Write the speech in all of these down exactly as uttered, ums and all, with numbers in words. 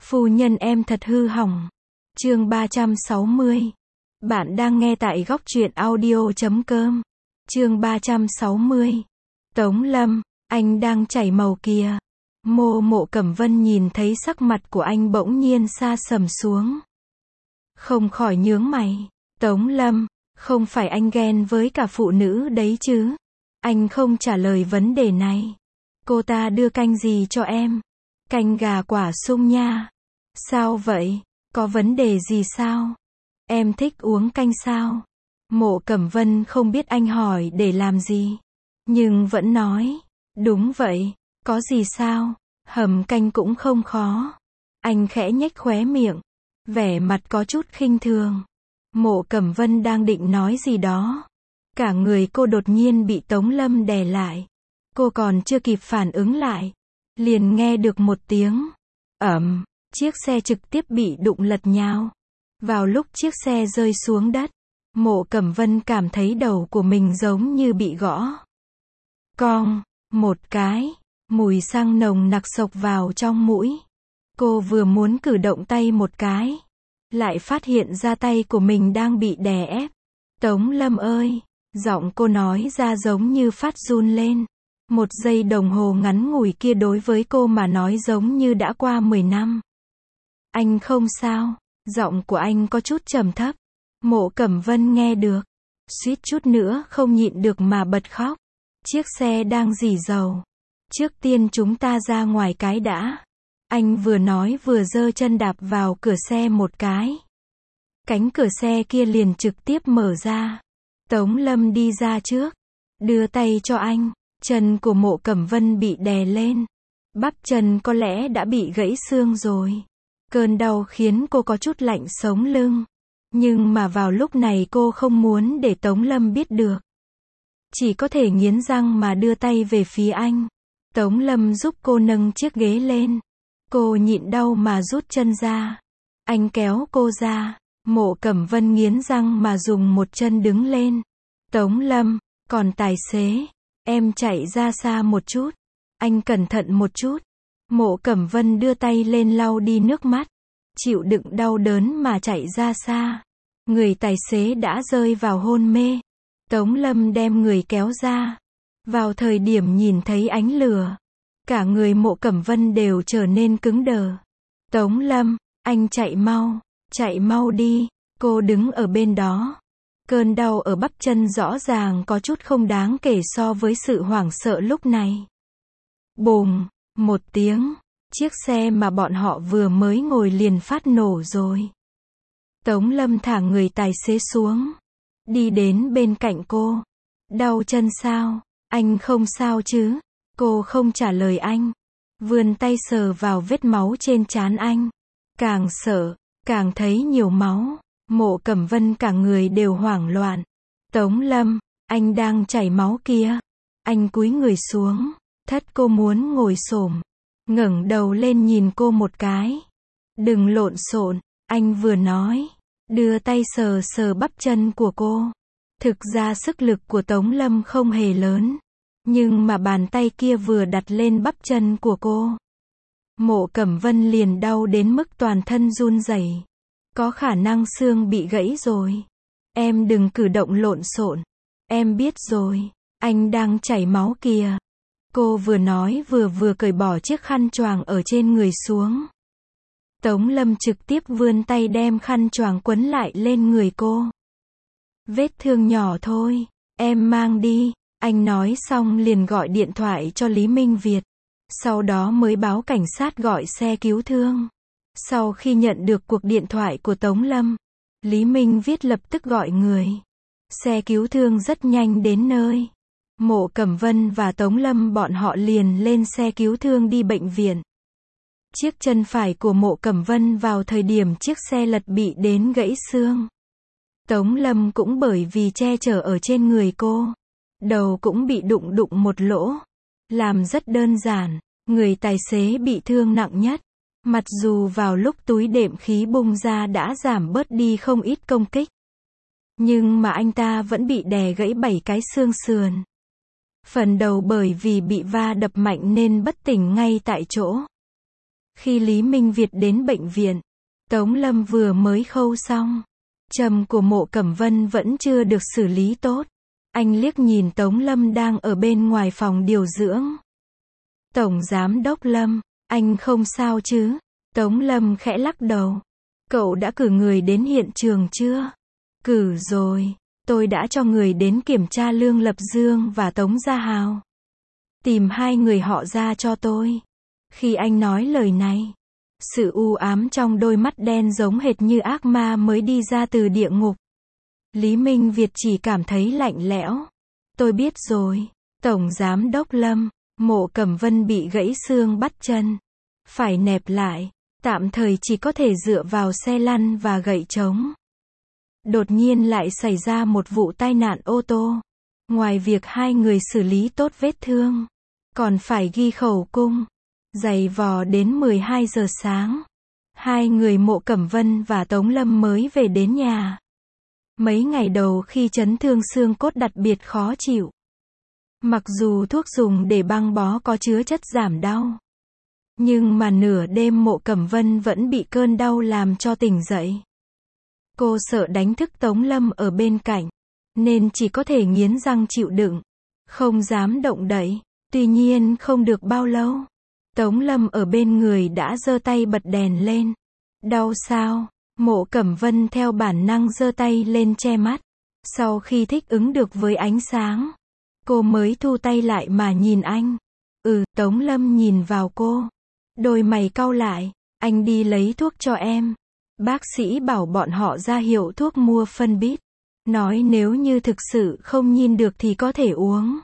Phu nhân em thật hư hỏng. Chương ba trăm sáu mươi. Bạn đang nghe tại góc truyện audio chấm com. Chương ba trăm sáu mươi. Tống Lâm, anh đang chảy màu kìa. Mộ Mộ Cẩm Vân nhìn thấy sắc mặt của anh bỗng nhiên sa sầm xuống. Không khỏi nhướng mày. Tống Lâm, không phải anh ghen với cả phụ nữ đấy chứ? Anh không trả lời vấn đề này. Cô ta đưa canh gì cho em? Canh gà quả sung nha. Sao vậy? Có vấn đề gì sao? Em thích uống canh sao? Mộ Cẩm Vân không biết anh hỏi để làm gì, nhưng vẫn nói, đúng vậy, có gì sao? Hầm canh cũng không khó. Anh khẽ nhếch khóe miệng, vẻ mặt có chút khinh thường. Mộ Cẩm Vân đang định nói gì đó, cả người cô đột nhiên bị Tống Lâm đè lại. Cô còn chưa kịp phản ứng lại, liền nghe được một tiếng ầm, chiếc xe trực tiếp bị đụng lật nhào. Vào lúc chiếc xe rơi xuống đất, Mộ Cẩm Vân cảm thấy đầu của mình giống như bị gõ cong một cái, mùi xăng nồng nặc xộc vào trong mũi. Cô vừa muốn cử động tay một cái, lại phát hiện ra tay của mình đang bị đè ép. Tống Lâm ơi, giọng cô nói ra giống như phát run lên. Một giây đồng hồ ngắn ngủi kia đối với cô mà nói giống như đã qua mười năm. Anh không sao? Giọng của anh có chút trầm thấp. Mộ Cẩm Vân nghe được, suýt chút nữa không nhịn được mà bật khóc. Chiếc xe đang rỉ dầu. Trước tiên chúng ta ra ngoài cái đã. Anh vừa nói vừa giơ chân đạp vào cửa xe một cái. Cánh cửa xe kia liền trực tiếp mở ra. Tống Lâm đi ra trước, đưa tay cho anh. Chân của Mộ Cẩm Vân bị đè lên. Bắp chân có lẽ đã bị gãy xương rồi. Cơn đau khiến cô có chút lạnh sống lưng. Nhưng mà vào lúc này cô không muốn để Tống Lâm biết được. Chỉ có thể nghiến răng mà đưa tay về phía anh. Tống Lâm giúp cô nâng chiếc ghế lên. Cô nhịn đau mà rút chân ra. Anh kéo cô ra. Mộ Cẩm Vân nghiến răng mà dùng một chân đứng lên. Tống Lâm, còn tài xế, em chạy ra xa một chút. Anh cẩn thận một chút. Mộ Cẩm Vân đưa tay lên lau đi nước mắt. Chịu đựng đau đớn mà chạy ra xa. Người tài xế đã rơi vào hôn mê. Tống Lâm đem người kéo ra. Vào thời điểm nhìn thấy ánh lửa, cả người Mộ Cẩm Vân đều trở nên cứng đờ. Tống Lâm, anh chạy mau, chạy mau đi. Cô đứng ở bên đó. Cơn đau ở bắp chân rõ ràng có chút không đáng kể so với sự hoảng sợ lúc này. Bùm, một tiếng, chiếc xe mà bọn họ vừa mới ngồi liền phát nổ rồi. Tống Lâm thả người tài xế xuống, đi đến bên cạnh cô. Đau chân sao? Anh không sao chứ? Cô không trả lời anh, vươn tay sờ vào vết máu trên trán anh. Càng sợ, càng thấy nhiều máu. Mộ Cẩm Vân cả người đều hoảng loạn. Tống Lâm, anh đang chảy máu kìa. Anh cúi người xuống, thất cô muốn ngồi xổm, ngẩng đầu lên nhìn cô một cái. Đừng lộn xộn, anh vừa nói, đưa tay sờ sờ bắp chân của cô. Thực ra sức lực của Tống Lâm không hề lớn, nhưng mà bàn tay kia vừa đặt lên bắp chân của cô, Mộ Cẩm Vân liền đau đến mức toàn thân run rẩy. Có khả năng xương bị gãy rồi. Em đừng cử động lộn xộn. Em biết rồi, anh đang chảy máu kìa. Cô vừa nói vừa vừa cởi bỏ chiếc khăn choàng ở trên người xuống. Tống Lâm trực tiếp vươn tay đem khăn choàng quấn lại lên người cô. Vết thương nhỏ thôi, em mang đi. Anh nói xong liền gọi điện thoại cho Lý Minh Việt. Sau đó mới báo cảnh sát gọi xe cứu thương. Sau khi nhận được cuộc điện thoại của Tống Lâm, Lý Minh Viết lập tức gọi người. Xe cứu thương rất nhanh đến nơi. Mộ Cẩm Vân và Tống Lâm bọn họ liền lên xe cứu thương đi bệnh viện. Chiếc chân phải của Mộ Cẩm Vân vào thời điểm chiếc xe lật bị đến gãy xương. Tống Lâm cũng bởi vì che chở ở trên người cô, đầu cũng bị đụng đụng một lỗ. Làm rất đơn giản, người tài xế bị thương nặng nhất. Mặc dù vào lúc túi đệm khí bung ra đã giảm bớt đi không ít công kích, nhưng mà anh ta vẫn bị đè gãy bảy cái xương sườn. Phần đầu bởi vì bị va đập mạnh nên bất tỉnh ngay tại chỗ. Khi Lý Minh Việt đến bệnh viện, Tống Lâm vừa mới khâu xong. Châm của Mộ Cẩm Vân vẫn chưa được xử lý tốt. Anh liếc nhìn Tống Lâm đang ở bên ngoài phòng điều dưỡng. Tổng Giám đốc Lâm, anh không sao chứ? Tống Lâm khẽ lắc đầu. Cậu đã cử người đến hiện trường chưa? Cử rồi. Tôi đã cho người đến kiểm tra Lương Lập Dương và Tống Gia Hào. Tìm hai người họ ra cho tôi. Khi anh nói lời này, sự u ám trong đôi mắt đen giống hệt như ác ma mới đi ra từ địa ngục. Lý Minh Việt chỉ cảm thấy lạnh lẽo. Tôi biết rồi. Tổng Giám đốc Lâm, Mộ Cẩm Vân bị gãy xương bắp chân. Phải nẹp lại. Tạm thời chỉ có thể dựa vào xe lăn và gậy trống. Đột nhiên lại xảy ra một vụ tai nạn ô tô. Ngoài việc hai người xử lý tốt vết thương, còn phải ghi khẩu cung. Giày vò đến mười hai giờ sáng. Hai người Mộ Cẩm Vân và Tống Lâm mới về đến nhà. Mấy ngày đầu khi chấn thương xương cốt đặc biệt khó chịu. Mặc dù thuốc dùng để băng bó có chứa chất giảm đau, nhưng mà nửa đêm Mộ Cẩm Vân vẫn bị cơn đau làm cho tỉnh dậy. Cô sợ đánh thức Tống Lâm ở bên cạnh, nên chỉ có thể nghiến răng chịu đựng, không dám động đậy. Tuy nhiên không được bao lâu, Tống Lâm ở bên người đã giơ tay bật đèn lên. Đau sao? Mộ Cẩm Vân theo bản năng giơ tay lên che mắt. Sau khi thích ứng được với ánh sáng, cô mới thu tay lại mà nhìn anh. Ừ, Tống Lâm nhìn vào cô. Đôi mày cau lại. Anh đi lấy thuốc cho em. Bác sĩ bảo bọn họ ra hiệu thuốc mua phân bít. Nói nếu như thực sự không nhìn được thì có thể uống.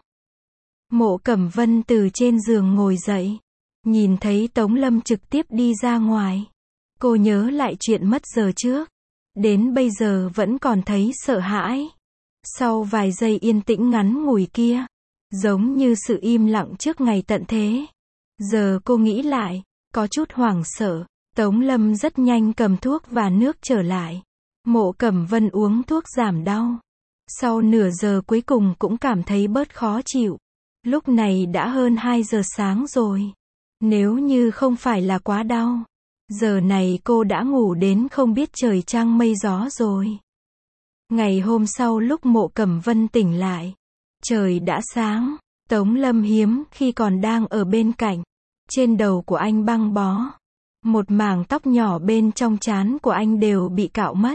Mộ Cẩm Vân từ trên giường ngồi dậy. Nhìn thấy Tống Lâm trực tiếp đi ra ngoài. Cô nhớ lại chuyện mất giờ trước. Đến bây giờ vẫn còn thấy sợ hãi. Sau vài giây yên tĩnh ngắn ngủi kia, giống như sự im lặng trước ngày tận thế. Giờ cô nghĩ lại, có chút hoảng sợ. Tống Lâm rất nhanh cầm thuốc và nước trở lại. Mộ Cẩm Vân uống thuốc giảm đau. Sau nửa giờ cuối cùng cũng cảm thấy bớt khó chịu. Lúc này đã hơn hai giờ sáng rồi. Nếu như không phải là quá đau, giờ này cô đã ngủ đến không biết trời trăng mây gió rồi. Ngày hôm sau lúc Mộ Cẩm Vân tỉnh lại, trời đã sáng. Tống Lâm hiếm khi còn đang ở bên cạnh. Trên đầu của anh băng bó. Một mảng tóc nhỏ bên trong trán của anh đều bị cạo mất.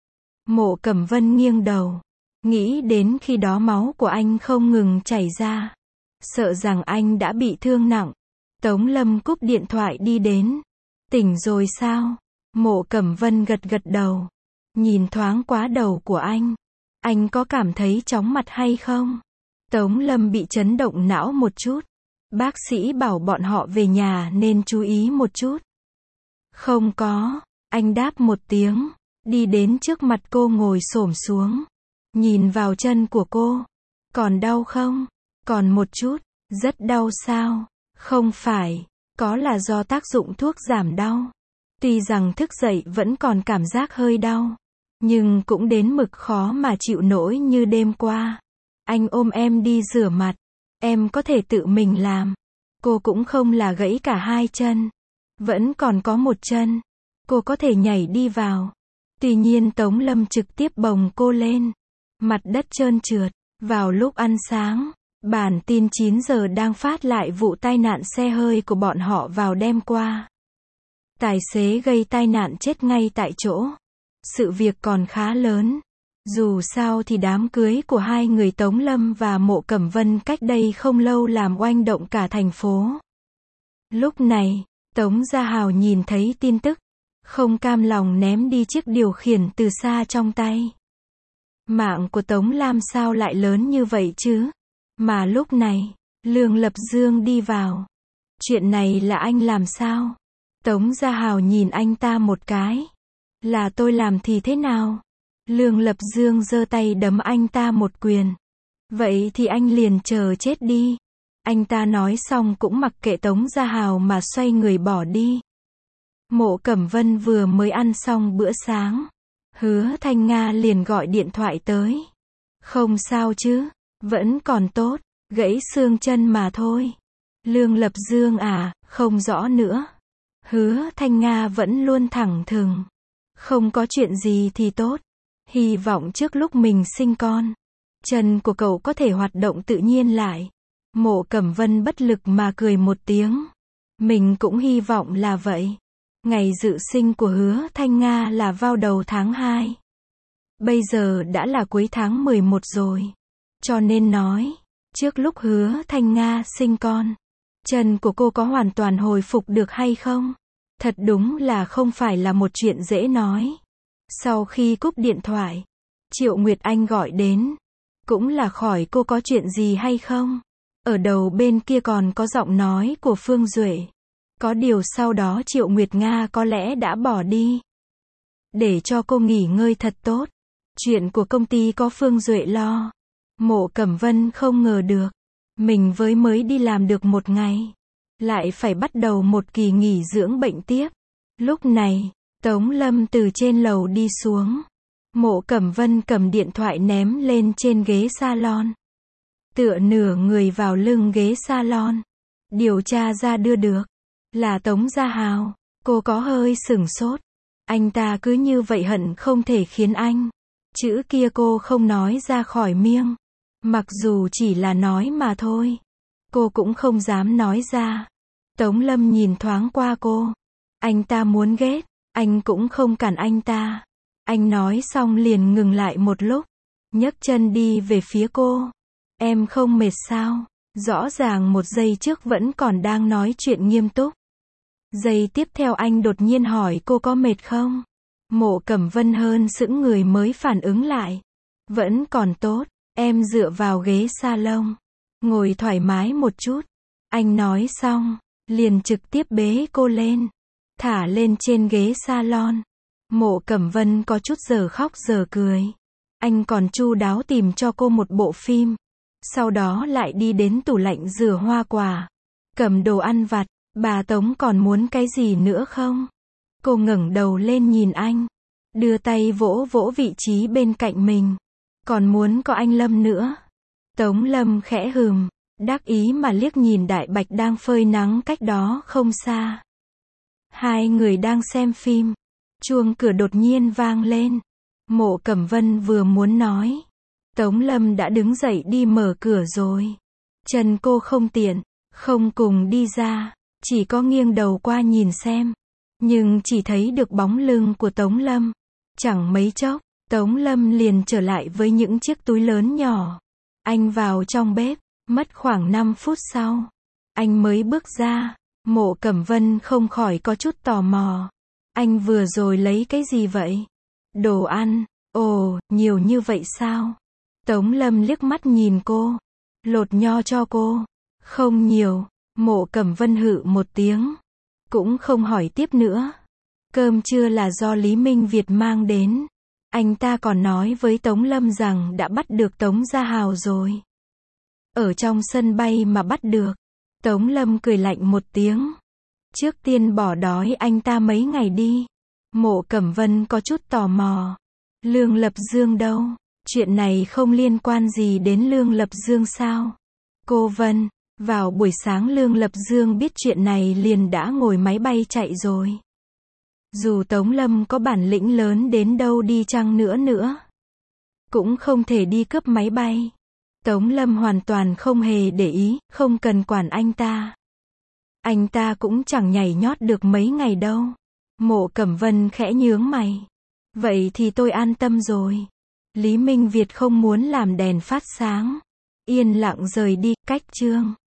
Mộ Cẩm Vân nghiêng đầu, nghĩ đến khi đó máu của anh không ngừng chảy ra, sợ rằng anh đã bị thương nặng. Tống Lâm cúp điện thoại đi đến. Tỉnh rồi sao? Mộ Cẩm Vân gật gật đầu. Nhìn thoáng qua đầu của anh. Anh có cảm thấy chóng mặt hay không? Tống Lâm bị chấn động não một chút. Bác sĩ bảo bọn họ về nhà nên chú ý một chút. Không có. Anh đáp một tiếng. Đi đến trước mặt cô ngồi xổm xuống. Nhìn vào chân của cô. Còn đau không? Còn một chút. Rất đau sao? Không phải. Có là do tác dụng thuốc giảm đau. Tuy rằng thức dậy vẫn còn cảm giác hơi đau, nhưng cũng đến mực khó mà chịu nổi như đêm qua. Anh ôm em đi rửa mặt. Em có thể tự mình làm. Cô cũng không là gãy cả hai chân. Vẫn còn có một chân. Cô có thể nhảy đi vào. Tuy nhiên Tống Lâm trực tiếp bồng cô lên. Mặt đất trơn trượt. Vào lúc ăn sáng, bản tin chín giờ đang phát lại vụ tai nạn xe hơi của bọn họ vào đêm qua. Tài xế gây tai nạn chết ngay tại chỗ. Sự việc còn khá lớn. Dù sao thì đám cưới của hai người Tống Lâm và Mộ Cẩm Vân cách đây không lâu làm oanh động cả thành phố. Lúc này, Tống Gia Hào nhìn thấy tin tức, không cam lòng ném đi chiếc điều khiển từ xa trong tay. Mạng của Tống Lam sao lại lớn như vậy chứ? Mà lúc này, Lương Lập Dương đi vào. Chuyện này là anh làm sao? Tống Gia Hào nhìn anh ta một cái. Là tôi làm thì thế nào? Lương Lập Dương giơ tay đấm anh ta một quyền. Vậy thì anh liền chờ chết đi. Anh ta nói xong cũng mặc kệ Tống Gia Hào mà xoay người bỏ đi. Mộ Cẩm Vân vừa mới ăn xong bữa sáng. Hứa Thanh Nga liền gọi điện thoại tới. Không sao chứ? Vẫn còn tốt. Gãy xương chân mà thôi. Lương Lập Dương à, không rõ nữa. Hứa Thanh Nga vẫn luôn thẳng thừng. Không có chuyện gì thì tốt. Hy vọng trước lúc mình sinh con, chân của cậu có thể hoạt động tự nhiên lại. Mộ Cẩm Vân bất lực mà cười một tiếng. Mình cũng hy vọng là vậy. Ngày dự sinh của Hứa Thanh Nga là vào đầu tháng hai. Bây giờ đã là cuối tháng mười một rồi. Cho nên nói, trước lúc Hứa Thanh Nga sinh con, chân của cô có hoàn toàn hồi phục được hay không? Thật đúng là không phải là một chuyện dễ nói. Sau khi cúp điện thoại, Triệu Nguyệt Anh gọi đến. Cũng là khỏi cô có chuyện gì hay không? Ở đầu bên kia còn có giọng nói của Phương Duệ. Có điều sau đó Triệu Nguyệt Nga có lẽ đã bỏ đi. Để cho cô nghỉ ngơi thật tốt. Chuyện của công ty có Phương Duệ lo. Mộ Cẩm Vân không ngờ được. Mình với mới đi làm được một ngày. Lại phải bắt đầu một kỳ nghỉ dưỡng bệnh tiếp. Lúc này, Tống Lâm từ trên lầu đi xuống. Mộ Cẩm Vân cầm điện thoại ném lên trên ghế salon. Tựa nửa người vào lưng ghế salon. Điều tra ra đưa được. Là Tống Gia Hào. Cô có hơi sửng sốt. Anh ta cứ như vậy hận không thể khiến anh. Chữ kia cô không nói ra khỏi miệng. Mặc dù chỉ là nói mà thôi. Cô cũng không dám nói ra. Tống Lâm nhìn thoáng qua cô. Anh ta muốn ghét. Anh cũng không cản anh ta. Anh nói xong liền ngừng lại một lúc. Nhấc chân đi về phía cô. Em không mệt sao? Rõ ràng một giây trước vẫn còn đang nói chuyện nghiêm túc. Giây tiếp theo anh đột nhiên hỏi cô có mệt không? Mộ Cẩm Vân hơn sững người mới phản ứng lại. Vẫn còn tốt, em dựa vào ghế salon. Ngồi thoải mái một chút. Anh nói xong, liền trực tiếp bế cô lên. Thả lên trên ghế salon. Mộ Cẩm Vân có chút giờ khóc giờ cười. Anh còn chu đáo tìm cho cô một bộ phim. Sau đó lại đi đến tủ lạnh rửa hoa quả. Cầm đồ ăn vặt. Bà Tống còn muốn cái gì nữa không? Cô ngẩng đầu lên nhìn anh. Đưa tay vỗ vỗ vị trí bên cạnh mình. Còn muốn có anh Lâm nữa. Tống Lâm khẽ hừm. Đắc ý mà liếc nhìn Đại Bạch đang phơi nắng cách đó không xa. Hai người đang xem phim. Chuông cửa đột nhiên vang lên. Mộ Cẩm Vân vừa muốn nói. Tống Lâm đã đứng dậy đi mở cửa rồi. Chân cô không tiện. Không cùng đi ra. Chỉ có nghiêng đầu qua nhìn xem. Nhưng chỉ thấy được bóng lưng của Tống Lâm. Chẳng mấy chốc, Tống Lâm liền trở lại với những chiếc túi lớn nhỏ. Anh vào trong bếp, mất khoảng năm phút sau. Anh mới bước ra. Mộ Cẩm Vân không khỏi có chút tò mò. Anh vừa rồi lấy cái gì vậy? Đồ ăn. Ồ, nhiều như vậy sao? Tống Lâm liếc mắt nhìn cô. Lột nho cho cô. Không nhiều. Mộ Cẩm Vân hự một tiếng. Cũng không hỏi tiếp nữa. Cơm trưa là do Lý Minh Việt mang đến. Anh ta còn nói với Tống Lâm rằng đã bắt được Tống Gia Hào rồi. Ở trong sân bay mà bắt được. Tống Lâm cười lạnh một tiếng. Trước tiên bỏ đói anh ta mấy ngày đi. Mộ Cẩm Vân có chút tò mò. Lương Lập Dương đâu? Chuyện này không liên quan gì đến Lương Lập Dương sao? Cô Vân. Vào buổi sáng Lương Lập Dương biết chuyện này liền đã ngồi máy bay chạy rồi. Dù Tống Lâm có bản lĩnh lớn đến đâu đi chăng nữa nữa. Cũng không thể đi cướp máy bay. Tống Lâm hoàn toàn không hề để ý, không cần quản anh ta. Anh ta cũng chẳng nhảy nhót được mấy ngày đâu. Mộ Cẩm Vân khẽ nhướng mày. Vậy thì tôi an tâm rồi. Lý Minh Việt không muốn làm đèn phát sáng. Yên lặng rời đi, cách chương.